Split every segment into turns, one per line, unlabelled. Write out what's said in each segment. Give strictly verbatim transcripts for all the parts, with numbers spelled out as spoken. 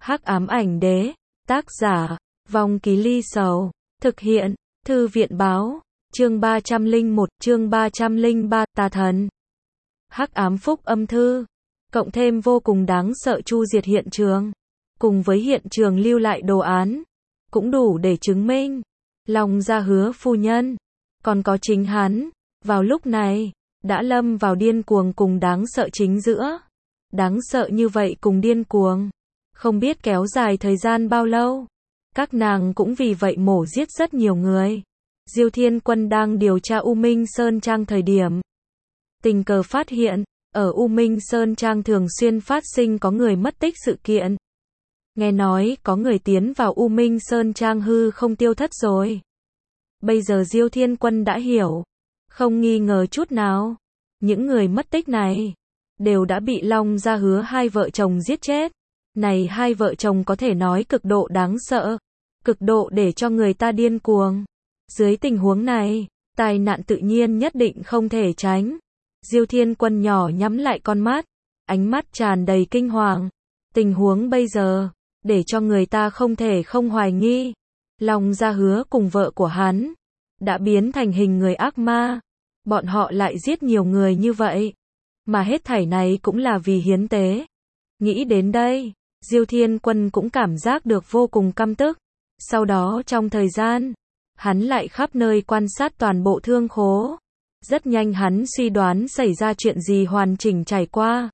Hắc ám ảnh đế, tác giả, Vong Ký Ly Sầu, thực hiện, Thư viện báo, chương ba trăm lẻ một, chương ba trăm lẻ ba, tà thần. Hắc ám phúc âm thư, cộng thêm vô cùng đáng sợ chu diệt hiện trường, cùng với hiện trường lưu lại đồ án, cũng đủ để chứng minh, Long Gia Hứa phu nhân, còn có chính hắn, vào lúc này, đã lâm vào điên cuồng cùng đáng sợ chính giữa. Đáng sợ như vậy cùng điên cuồng, không biết kéo dài thời gian bao lâu. Các nàng cũng vì vậy mổ giết rất nhiều người. Diêu Thiên Quân đang điều tra U Minh Sơn Trang thời điểm, tình cờ phát hiện, ở U Minh Sơn Trang thường xuyên phát sinh có người mất tích sự kiện. Nghe nói có người tiến vào U Minh Sơn Trang hư không tiêu thất rồi. Bây giờ Diêu Thiên Quân đã hiểu, không nghi ngờ chút nào, những người mất tích này đều đã bị Long Gia Hứa hai vợ chồng giết chết. Này hai vợ chồng có thể nói cực độ đáng sợ, cực độ để cho người ta điên cuồng. Dưới tình huống này, tai nạn tự nhiên nhất định không thể tránh. Diêu Thiên Quân nhỏ nhắm lại con mắt, ánh mắt tràn đầy kinh hoàng. Tình huống bây giờ, để cho người ta không thể không hoài nghi. Long Gia Hứa cùng vợ của hắn, đã biến thành hình người ác ma. Bọn họ lại giết nhiều người như vậy. Mà hết thảy này cũng là vì hiến tế. Nghĩ đến đây, Diêu Thiên Quân cũng cảm giác được vô cùng căm tức. Sau đó trong thời gian, hắn lại khắp nơi quan sát toàn bộ thương khố. Rất nhanh hắn suy đoán xảy ra chuyện gì hoàn chỉnh trải qua.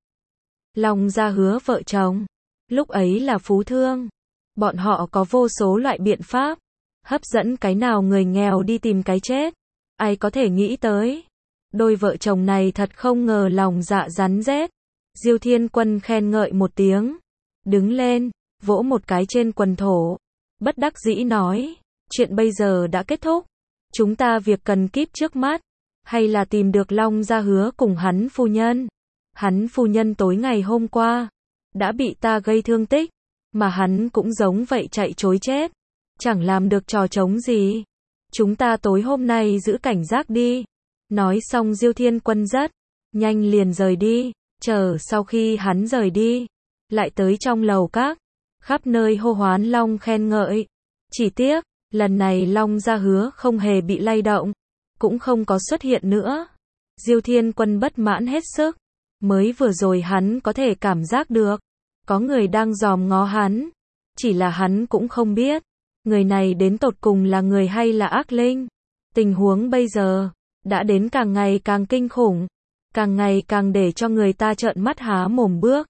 Long Gia Hứa vợ chồng, lúc ấy là phú thương. Bọn họ có vô số loại biện pháp, hấp dẫn cái nào người nghèo đi tìm cái chết. Ai có thể nghĩ tới. Đôi vợ chồng này thật không ngờ lòng dạ rắn rết. Diêu Thiên Quân khen ngợi một tiếng, đứng lên, vỗ một cái trên quần thổ, bất đắc dĩ nói, chuyện bây giờ đã kết thúc, chúng ta việc cần kíp trước mắt, hay là tìm được Long Gia Hứa cùng hắn phu nhân. Hắn phu nhân tối ngày hôm qua, đã bị ta gây thương tích, mà hắn cũng giống vậy chạy trối chết, chẳng làm được trò trống gì. Chúng ta tối hôm nay giữ cảnh giác đi. Nói xong Diêu Thiên Quân rất nhanh liền rời đi. Chờ sau khi hắn rời đi, lại tới trong lầu các, khắp nơi hô hoán Long khen ngợi. Chỉ tiếc, lần này Long Gia Hứa không hề bị lay động, cũng không có xuất hiện nữa. Diêu Thiên Quân bất mãn hết sức, mới vừa rồi hắn có thể cảm giác được, có người đang dòm ngó hắn, chỉ là hắn cũng không biết, người này đến tột cùng là người hay là ác linh. Tình huống bây giờ, đã đến càng ngày càng kinh khủng. Càng ngày càng để cho người ta trợn mắt há mồm bước.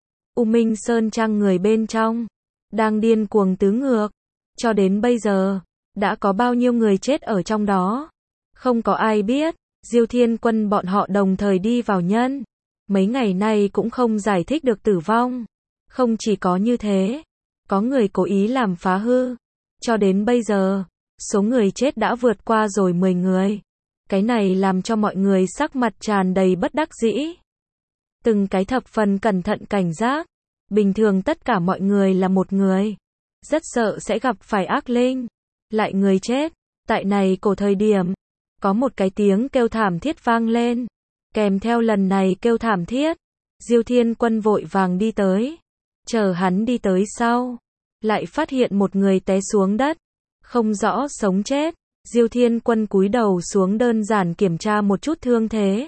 U Minh Sơn Trang người bên trong, đang điên cuồng tứ ngược. Cho đến bây giờ, đã có bao nhiêu người chết ở trong đó. Không có ai biết, Diêu Thiên Quân bọn họ đồng thời đi vào nhân. Mấy ngày nay cũng không giải thích được tử vong. Không chỉ có như thế, có người cố ý làm phá hư. Cho đến bây giờ, số người chết đã vượt qua rồi mười người. Cái này làm cho mọi người sắc mặt tràn đầy bất đắc dĩ. Từng cái thập phần cẩn thận cảnh giác. Bình thường tất cả mọi người là một người. Rất sợ sẽ gặp phải ác linh. Lại người chết. Tại này cổ thời điểm. Có một cái tiếng kêu thảm thiết vang lên. Kèm theo lần này kêu thảm thiết. Diêu Thiên Quân vội vàng đi tới. Chờ hắn đi tới sau. Lại phát hiện một người té xuống đất. Không rõ sống chết. Diêu Thiên Quân cúi đầu xuống đơn giản kiểm tra một chút thương thế.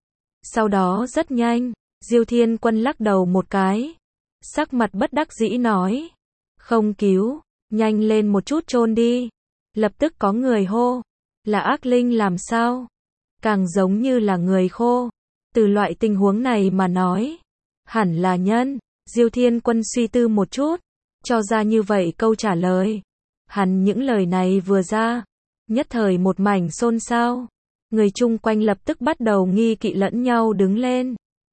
Sau đó rất nhanh, Diêu Thiên Quân lắc đầu một cái. Sắc mặt bất đắc dĩ nói. Không cứu, nhanh lên một chút chôn đi. Lập tức có người hô. Là ác linh làm sao? Càng giống như là người khô. Từ loại tình huống này mà nói. Hẳn là nhân. Diêu Thiên Quân suy tư một chút. Cho ra như vậy câu trả lời. Hắn những lời này vừa ra. Nhất thời một mảnh xôn xao. Người chung quanh lập tức bắt đầu nghi kỵ lẫn nhau đứng lên.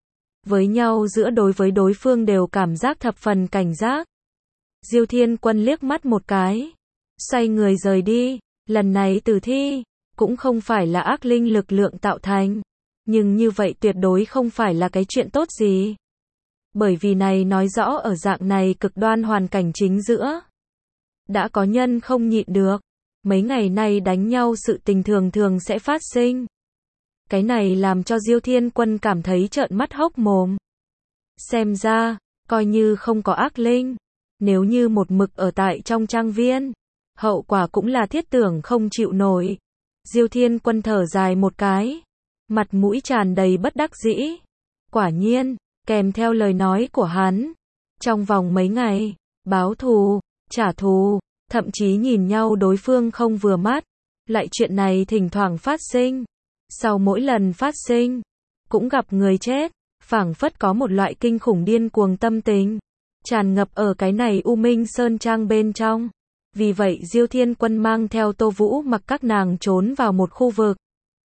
Với nhau giữa đối với đối phương đều cảm giác thập phần cảnh giác. Diêu Thiên Quân liếc mắt một cái. Xoay người rời đi. Lần này tử thi, cũng không phải là ác linh lực lượng tạo thành. Nhưng như vậy tuyệt đối không phải là cái chuyện tốt gì. Bởi vì này nói rõ ở dạng này cực đoan hoàn cảnh chính giữa. Đã có nhân không nhịn được. Mấy ngày nay đánh nhau sự tình thường thường sẽ phát sinh. Cái này làm cho Diêu Thiên Quân cảm thấy trợn mắt hốc mồm. Xem ra, coi như không có ác linh, Nếu như một mực ở tại trong trang viên, hậu quả cũng là thiết tưởng không chịu nổi. Diêu Thiên Quân thở dài một cái, mặt mũi tràn đầy bất đắc dĩ. Quả nhiên, kèm theo lời nói của hắn, trong vòng mấy ngày, báo thù, trả thù, thậm chí nhìn nhau đối phương không vừa mắt, lại chuyện này thỉnh thoảng phát sinh. Sau mỗi lần phát sinh, cũng gặp người chết, phảng phất có một loại kinh khủng điên cuồng tâm tình, tràn ngập ở cái này U Minh Sơn Trang bên trong. Vì vậy Diêu Thiên Quân mang theo Tô Vũ Mặc các nàng trốn vào một khu vực,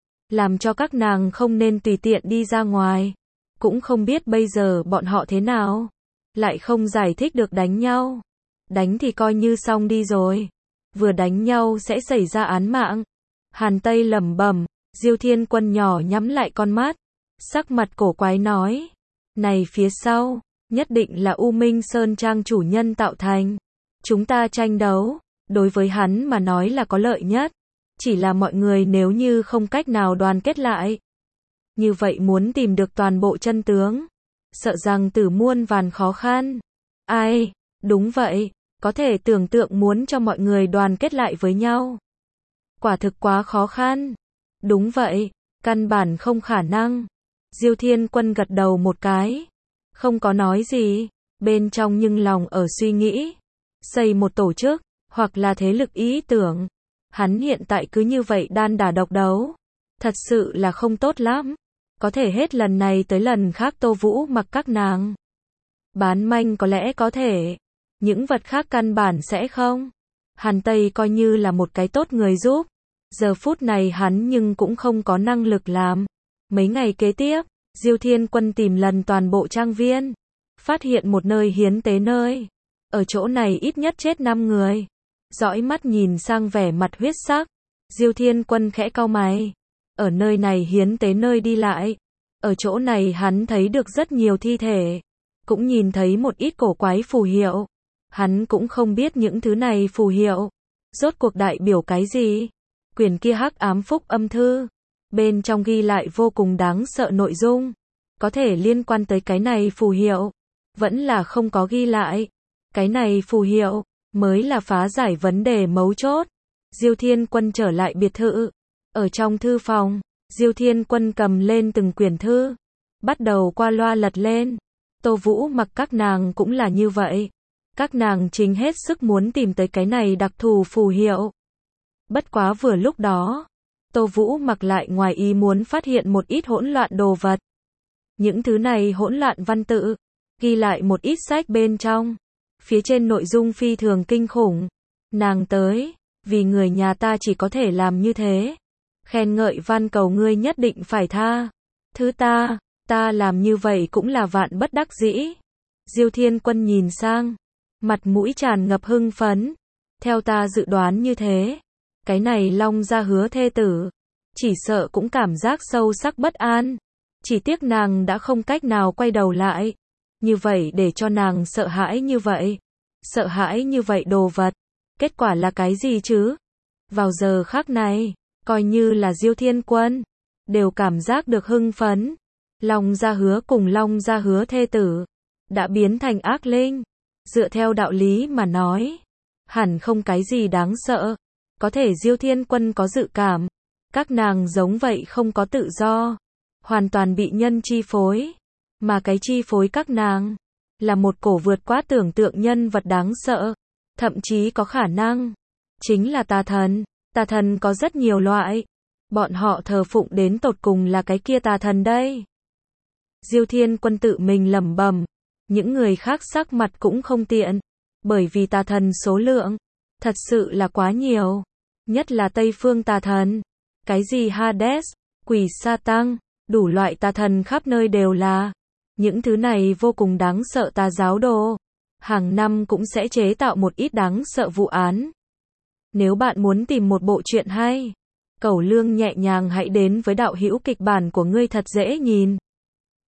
làm cho các nàng không nên tùy tiện đi ra ngoài. Cũng không biết bây giờ bọn họ thế nào, lại không giải thích được đánh nhau. Đánh thì coi như xong đi rồi, vừa đánh nhau sẽ xảy ra án mạng. Hàn Tây lẩm bẩm. Diêu Thiên Quân nhỏ nhắm lại con mắt, sắc mặt cổ quái nói, này phía sau, nhất định là U Minh Sơn Trang chủ nhân tạo thành. Chúng ta tranh đấu, đối với hắn mà nói là có lợi nhất. Chỉ là mọi người nếu như không cách nào đoàn kết lại, như vậy muốn tìm được toàn bộ chân tướng, sợ rằng tử muôn vàn khó khăn. Ai, đúng vậy, có thể tưởng tượng muốn cho mọi người đoàn kết lại với nhau, quả thực quá khó khăn. Đúng vậy, căn bản không khả năng. Diêu Thiên Quân gật đầu một cái, không có nói gì, bên trong nhưng lòng ở suy nghĩ, xây một tổ chức, hoặc là thế lực ý tưởng. Hắn hiện tại cứ như vậy đan đả độc đấu, thật sự là không tốt lắm. Có thể hết lần này tới lần khác Tô Vũ Mặc các nàng bán manh có lẽ có thể, những vật khác căn bản sẽ không. Hàn Tây coi như là một cái tốt người giúp, giờ phút này hắn nhưng cũng không có năng lực làm. Mấy ngày kế tiếp, Diêu Thiên Quân tìm lần toàn bộ trang viên, phát hiện một nơi hiến tế nơi. Ở chỗ này ít nhất chết năm người. Dõi mắt nhìn sang vẻ mặt huyết sắc, Diêu Thiên Quân khẽ cau mày. Ở nơi này hiến tế nơi đi lại, ở chỗ này hắn thấy được rất nhiều thi thể, cũng nhìn thấy một ít cổ quái phù hiệu. Hắn cũng không biết những thứ này phù hiệu rốt cuộc đại biểu cái gì. Quyển kia Hắc Ám Phúc Âm Thư, bên trong ghi lại vô cùng đáng sợ nội dung, có thể liên quan tới cái này phù hiệu, vẫn là không có ghi lại. Cái này phù hiệu mới là phá giải vấn đề mấu chốt. Diêu Thiên Quân trở lại biệt thự, ở trong thư phòng, Diêu Thiên Quân cầm lên từng quyển thư, bắt đầu qua loa lật lên. Tô Vũ Mặc các nàng cũng là như vậy, các nàng chính hết sức muốn tìm tới cái này đặc thù phù hiệu. Bất quá vừa lúc đó, Tô Vũ Mặc lại ngoài ý muốn phát hiện một ít hỗn loạn đồ vật. Những thứ này hỗn loạn văn tự, ghi lại một ít sách bên trong, phía trên nội dung phi thường kinh khủng. Nàng tới, vì người nhà ta chỉ có thể làm như thế. Khen ngợi van cầu ngươi nhất định phải tha thứ ta, ta làm như vậy cũng là vạn bất đắc dĩ. Diêu Thiên Quân nhìn sang, mặt mũi tràn ngập hưng phấn. Theo ta dự đoán như thế, cái này Long gia Hứa thê tử, chỉ sợ cũng cảm giác sâu sắc bất an. Chỉ tiếc nàng đã không cách nào quay đầu lại. Như vậy để cho nàng sợ hãi như vậy. Sợ hãi như vậy đồ vật. Kết quả là cái gì chứ? Vào giờ khắc này, coi như là Diêu Thiên Quân, đều cảm giác được hưng phấn. Long gia Hứa cùng Long gia Hứa thê tử, đã biến thành ác linh. Dựa theo đạo lý mà nói, hẳn không cái gì đáng sợ. Có thể Diêu Thiên Quân có dự cảm, các nàng giống vậy không có tự do, hoàn toàn bị nhân chi phối. Mà cái chi phối các nàng, là một cổ vượt quá tưởng tượng nhân vật đáng sợ. Thậm chí có khả năng, chính là tà thần. Tà thần có rất nhiều loại, bọn họ thờ phụng đến tột cùng là cái kia tà thần đây. Diêu Thiên Quân tự mình lẩm bẩm, những người khác sắc mặt cũng không tiện, bởi vì tà thần số lượng, thật sự là quá nhiều. Nhất là Tây phương tà thần, cái gì Hades, quỷ sa tăng, đủ loại tà thần khắp nơi đều là. Những thứ này vô cùng đáng sợ tà giáo đồ, hàng năm cũng sẽ chế tạo một ít đáng sợ vụ án. Nếu bạn muốn tìm một bộ truyện hay, cẩu lương nhẹ nhàng hãy đến với đạo hữu kịch bản của ngươi thật dễ nhìn.